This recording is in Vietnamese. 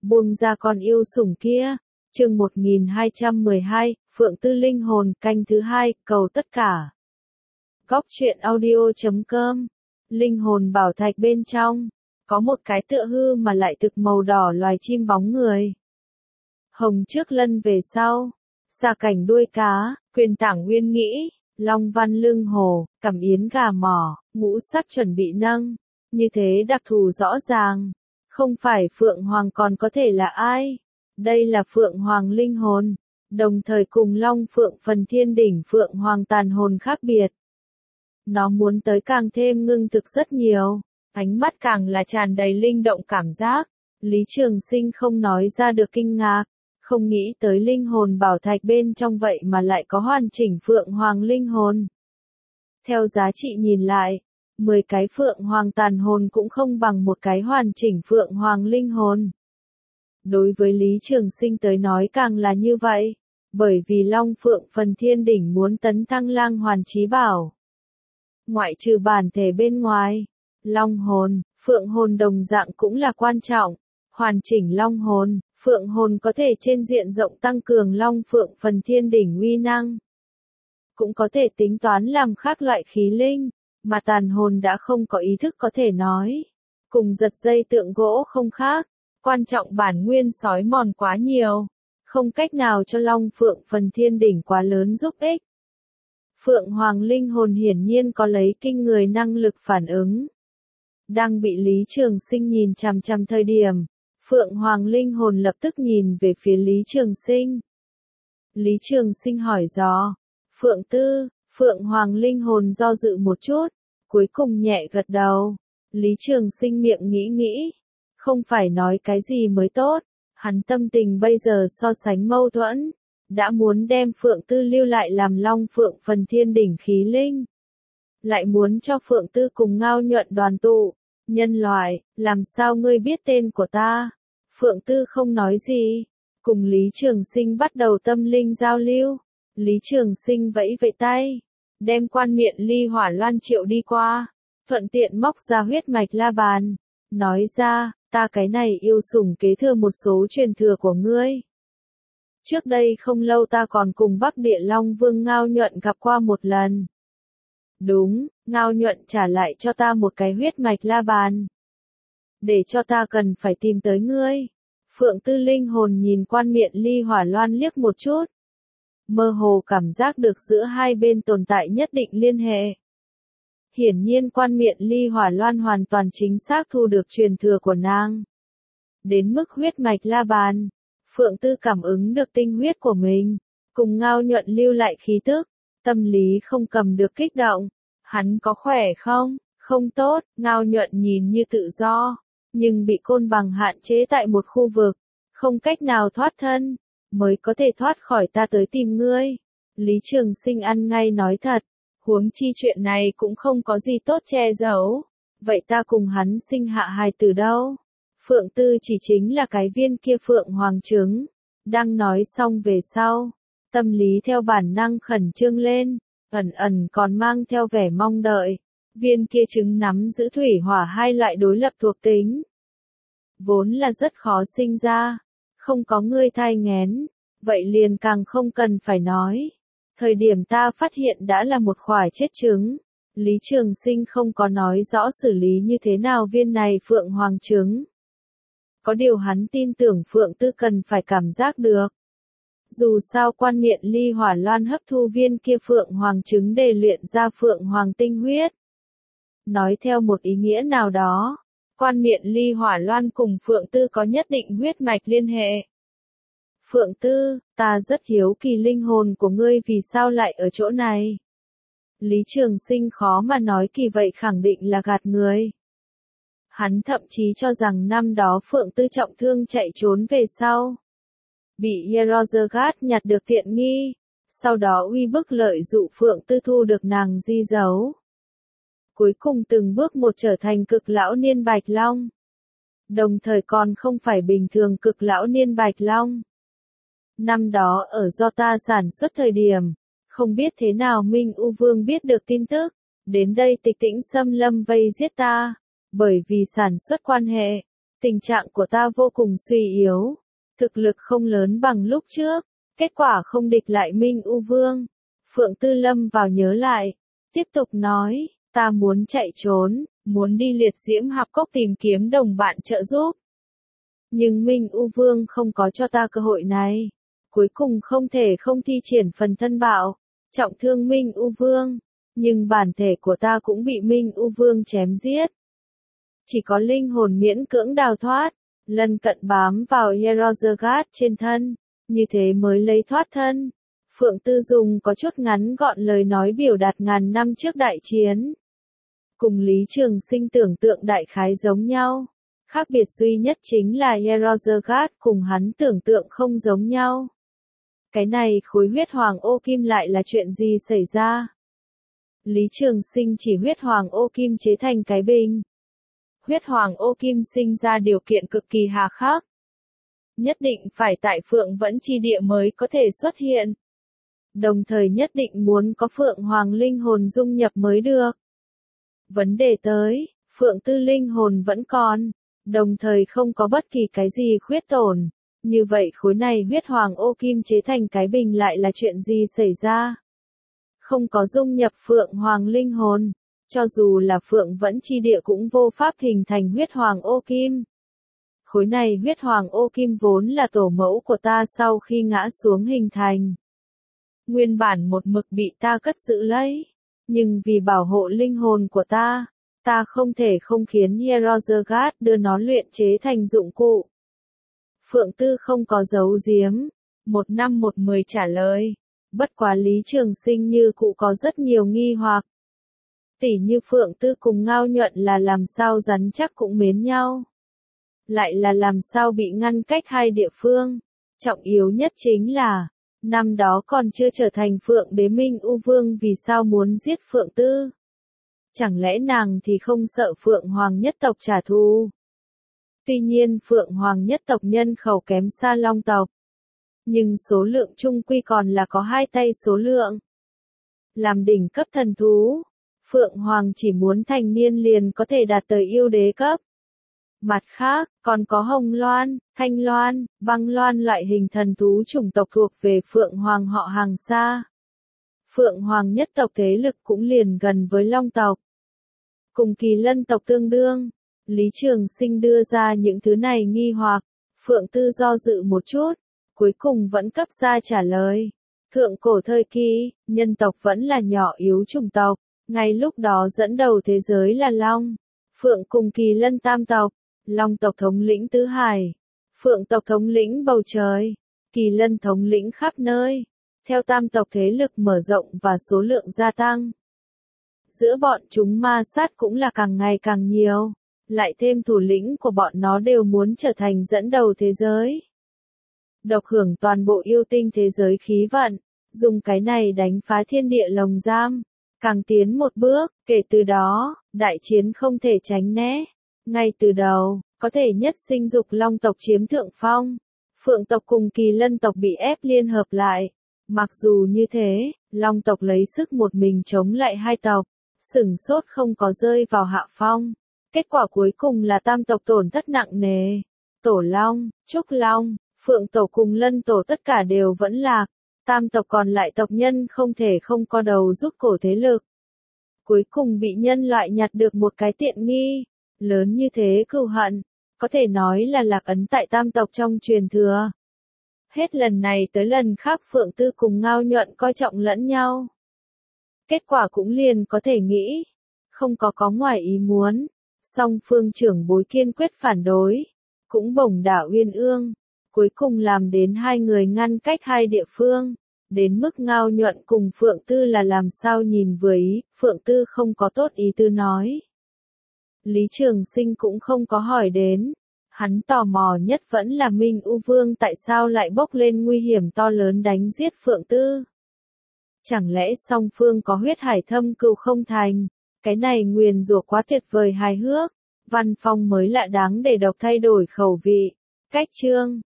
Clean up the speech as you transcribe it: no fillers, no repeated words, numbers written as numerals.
buông ra con yêu sủng kia. Chương 1212, Phượng Tư linh hồn, canh thứ 2, cầu tất cả. Góc truyện audio.com. Linh hồn bảo thạch bên trong, có một cái tựa hư mà lại thực màu đỏ loài chim bóng người. Hồng trước lân về sau, xà cảnh đuôi cá, quyền tảng nguyên nghĩ, long văn lưng hồ, cằm yến gà mỏ, ngũ sắc chuẩn bị nâng. Như thế đặc thù rõ ràng. Không phải Phượng Hoàng còn có thể là ai? Đây là Phượng Hoàng linh hồn, đồng thời cùng Long Phượng phần thiên đỉnh Phượng Hoàng tàn hồn khác biệt. Nó muốn tới càng thêm ngưng thực rất nhiều, ánh mắt càng là tràn đầy linh động cảm giác. Lý Trường Sinh không nói ra được kinh ngạc, không nghĩ tới linh hồn bảo thạch bên trong vậy mà lại có hoàn chỉnh Phượng Hoàng linh hồn. Theo giá trị nhìn lại, 10 cái Phượng Hoàng tàn hồn cũng không bằng một cái hoàn chỉnh Phượng Hoàng linh hồn. Đối với Lý Trường Sinh tới nói càng là như vậy, bởi vì Long Phượng phần thiên đỉnh muốn tấn thăng lang hoàn chí bảo. Ngoại trừ bản thể bên ngoài, Long hồn, Phượng hồn đồng dạng cũng là quan trọng. Hoàn chỉnh Long hồn, Phượng hồn có thể trên diện rộng tăng cường Long Phượng phần thiên đỉnh uy năng. Cũng có thể tính toán làm khác loại khí linh, mà tàn hồn đã không có ý thức có thể nói. Cùng giật dây tượng gỗ không khác, quan trọng bản nguyên sói mòn quá nhiều, không cách nào cho Long Phượng phần thiên đỉnh quá lớn giúp ích. Phượng Hoàng linh hồn hiển nhiên có lấy kinh người năng lực phản ứng. Đang bị Lý Trường Sinh nhìn chằm chằm thời điểm, Phượng Hoàng linh hồn lập tức nhìn về phía Lý Trường Sinh. Lý Trường Sinh hỏi dò, Phượng Tư, Phượng Hoàng linh hồn do dự một chút, cuối cùng nhẹ gật đầu. Lý Trường Sinh miệng nghĩ, không phải nói cái gì mới tốt, hắn tâm tình bây giờ so sánh mâu thuẫn, đã muốn đem Phượng Tư lưu lại làm Long Phượng phần thiên đỉnh khí linh. Lại muốn cho Phượng Tư cùng Ngao Nhuận đoàn tụ, nhân loại, làm sao ngươi biết tên của ta? Phượng Tư không nói gì, cùng Lý Trường Sinh bắt đầu tâm linh giao lưu. Lý Trường Sinh vẫy vẫy tay, đem quan miện ly hỏa loan triệu đi qua, thuận tiện móc ra huyết mạch la bàn, nói ra, ta cái này yêu sủng kế thừa một số truyền thừa của ngươi. Trước đây không lâu ta còn cùng Bắc Địa Long Vương Ngao Nhuận gặp qua một lần. Đúng, Ngao Nhuận trả lại cho ta một cái huyết mạch la bàn. Để cho ta cần phải tìm tới ngươi. Phượng Tư linh hồn nhìn quan miện ly hỏa loan liếc một chút. Mơ hồ cảm giác được giữa hai bên tồn tại nhất định liên hệ. Hiển nhiên quan miện ly hỏa loan hoàn toàn chính xác thu được truyền thừa của nàng. Đến mức huyết mạch la bàn, Phượng Tư cảm ứng được tinh huyết của mình, cùng Ngao Nhuận lưu lại khí tức, tâm lý không cầm được kích động. Hắn có khỏe không? Không tốt. Ngao Nhuận nhìn như tự do, nhưng bị côn bằng hạn chế tại một khu vực, không cách nào thoát thân, mới có thể thoát khỏi ta tới tìm ngươi. Lý Trường Sinh ăn ngay nói thật, huống chi chuyện này cũng không có gì tốt che giấu. Vậy ta cùng hắn sinh hạ hài tử đâu? Phượng Tư chỉ chính là cái viên kia Phượng Hoàng trứng. Đang nói xong về sau, tâm lý theo bản năng khẩn trương lên, ẩn còn mang theo vẻ mong đợi. Viên kia trứng nắm giữ thủy hỏa hai loại đối lập thuộc tính, vốn là rất khó sinh ra, không có ngươi thai nghén, vậy liền càng không cần phải nói. Thời điểm ta phát hiện đã là một khoải chết trứng. Lý Trường Sinh không có nói rõ xử lý như thế nào viên này Phượng Hoàng trứng. Có điều hắn tin tưởng Phượng Tư cần phải cảm giác được. Dù sao quan miện ly hỏa loan hấp thu viên kia Phượng Hoàng trứng để luyện ra Phượng Hoàng tinh huyết. Nói theo một ý nghĩa nào đó, quan miện ly hỏa loan cùng Phượng Tư có nhất định huyết mạch liên hệ. Phượng Tư, ta rất hiếu kỳ linh hồn của ngươi vì sao lại ở chỗ này. Lý Trường Sinh khó mà nói kỳ vậy khẳng định là gạt người. Hắn thậm chí cho rằng năm đó Phượng Tư trọng thương chạy trốn về sau, bị Yerozegat nhặt được tiện nghi, sau đó uy bức lợi dụ Phượng Tư thu được nàng di giấu. Cuối cùng từng bước một trở thành cực lão niên Bạch Long. Đồng thời còn không phải bình thường cực lão niên Bạch Long. Năm đó ở do ta sản xuất thời điểm, không biết thế nào Minh U Vương biết được tin tức, đến đây Tịch Tĩnh xâm lâm vây giết ta, bởi vì sản xuất quan hệ, Tình trạng của ta vô cùng suy yếu, thực lực không lớn bằng lúc trước, kết quả không địch lại Minh U Vương. Phượng Tư lâm vào nhớ lại, tiếp tục nói, ta muốn chạy trốn, muốn đi liệt diễm hạp cốc tìm kiếm đồng bạn trợ giúp. Nhưng Minh U Vương không có cho ta cơ hội này. Cuối cùng không thể không thi triển phần thân bạo, trọng thương Minh U Vương. Nhưng bản thể của ta cũng bị Minh U Vương chém giết. Chỉ có linh hồn miễn cưỡng đào thoát, lần cận bám vào Yerozagat trên thân, như thế mới lấy thoát thân. Phượng Tư dùng có chút ngắn gọn lời nói biểu đạt ngàn năm trước đại chiến. Cùng Lý Trường Sinh tưởng tượng đại khái giống nhau. Khác biệt duy nhất chính là Yerozagat cùng hắn tưởng tượng không giống nhau. Cái này khối huyết hoàng ô kim lại là chuyện gì xảy ra? Lý Trường Sinh chỉ huyết hoàng ô kim chế thành cái bình. Huyết hoàng ô kim sinh ra điều kiện cực kỳ hà khắc. Nhất định phải tại Phượng Vẫn Chi Địa mới có thể xuất hiện. Đồng thời nhất định muốn có Phượng Hoàng linh hồn dung nhập mới được. Vấn đề tới, Phượng Tư linh hồn vẫn còn, đồng thời không có bất kỳ cái gì khuyết tổn. Như vậy khối này huyết hoàng ô kim chế thành cái bình lại là chuyện gì xảy ra? Không có dung nhập Phượng Hoàng linh hồn, cho dù là Phượng Vẫn Chi Địa cũng vô pháp hình thành huyết hoàng ô kim. Khối này huyết hoàng ô kim vốn là tổ mẫu của ta sau khi ngã xuống hình thành. Nguyên bản một mực bị ta cất giữ lấy, nhưng vì bảo hộ linh hồn của ta không thể không khiến Yerozagat đưa nó luyện chế thành dụng cụ. Phượng Tư không có giấu giếm, 1/10 trả lời. Bất quá Lý Trường Sinh như cụ có rất nhiều nghi hoặc. Tỉ như Phượng Tư cùng Ngao Nhuận là làm sao rắn chắc cũng mến nhau. Lại là làm sao bị ngăn cách hai địa phương. Trọng yếu nhất chính là, năm đó còn chưa trở thành Phượng Đế Minh U Vương vì sao muốn giết Phượng Tư. Chẳng lẽ nàng thì không sợ Phượng Hoàng nhất tộc trả thù? Tuy nhiên Phượng Hoàng nhất tộc nhân khẩu kém xa Long tộc. Nhưng số lượng chung quy còn là có hai tay số lượng. Làm đỉnh cấp thần thú, Phượng Hoàng chỉ muốn thành niên liền có thể đạt tới yêu đế cấp. Mặt khác, còn có Hồng Loan, Thanh Loan, Băng Loan loại hình thần thú chủng tộc thuộc về Phượng Hoàng họ hàng xa. Phượng Hoàng nhất tộc thế lực cũng liền gần với Long tộc. Cùng Kỳ Lân tộc tương đương, Lý Trường Sinh đưa ra những thứ này nghi hoặc, Phượng Tư do dự một chút, cuối cùng vẫn cấp ra trả lời. Thượng cổ thời kỳ, nhân tộc vẫn là nhỏ yếu chủng tộc, ngay lúc đó dẫn đầu thế giới là Long, Phượng cùng Kỳ Lân tam tộc, Long tộc thống lĩnh tứ hải, Phượng tộc thống lĩnh bầu trời, Kỳ Lân thống lĩnh khắp nơi. Theo tam tộc thế lực mở rộng và số lượng gia tăng, giữa bọn chúng ma sát cũng là càng ngày càng nhiều, lại thêm thủ lĩnh của bọn nó đều muốn trở thành dẫn đầu thế giới. Độc hưởng toàn bộ yêu tinh thế giới khí vận, dùng cái này đánh phá thiên địa lồng giam, càng tiến một bước, kể từ đó, đại chiến không thể tránh né. Ngay từ đầu, có thể nhất sinh dục Long tộc chiếm thượng phong, Phượng tộc cùng Kỳ Lân tộc bị ép liên hợp lại. Mặc dù như thế, Long tộc lấy sức một mình chống lại hai tộc, sửng sốt không có rơi vào hạ phong. Kết quả cuối cùng là tam tộc tổn thất nặng nề. Tổ Long, Trúc Long, Phượng tổ cùng Lân tổ tất cả đều vẫn lạc. Tam tộc còn lại tộc nhân không thể không co đầu rút cổ thế lực. Cuối cùng bị nhân loại nhặt được một cái tiện nghi. Lớn như thế cừu hận, có thể nói là lạc ấn tại tam tộc trong truyền thừa. Hết lần này tới lần khác Phượng Tư cùng Ngao Nhuận coi trọng lẫn nhau. Kết quả cũng liền có thể nghĩ, không có ngoài ý muốn, song phương trưởng bối kiên quyết phản đối, cũng bổng đả Uyên Ương, cuối cùng làm đến hai người ngăn cách hai địa phương, đến mức Ngao Nhuận cùng Phượng Tư là làm sao nhìn vừa ý, Phượng Tư không có tốt ý tư nói. Lý Trường Sinh cũng không có hỏi đến. Hắn tò mò nhất vẫn là Minh U Vương tại sao lại bốc lên nguy hiểm to lớn đánh giết Phượng Tư. Chẳng lẽ song phương có huyết hải thâm cừu không thành? Cái này nguyền rủa quá tuyệt vời hài hước. Văn phong mới lạ đáng để độc thay đổi khẩu vị. Cách chương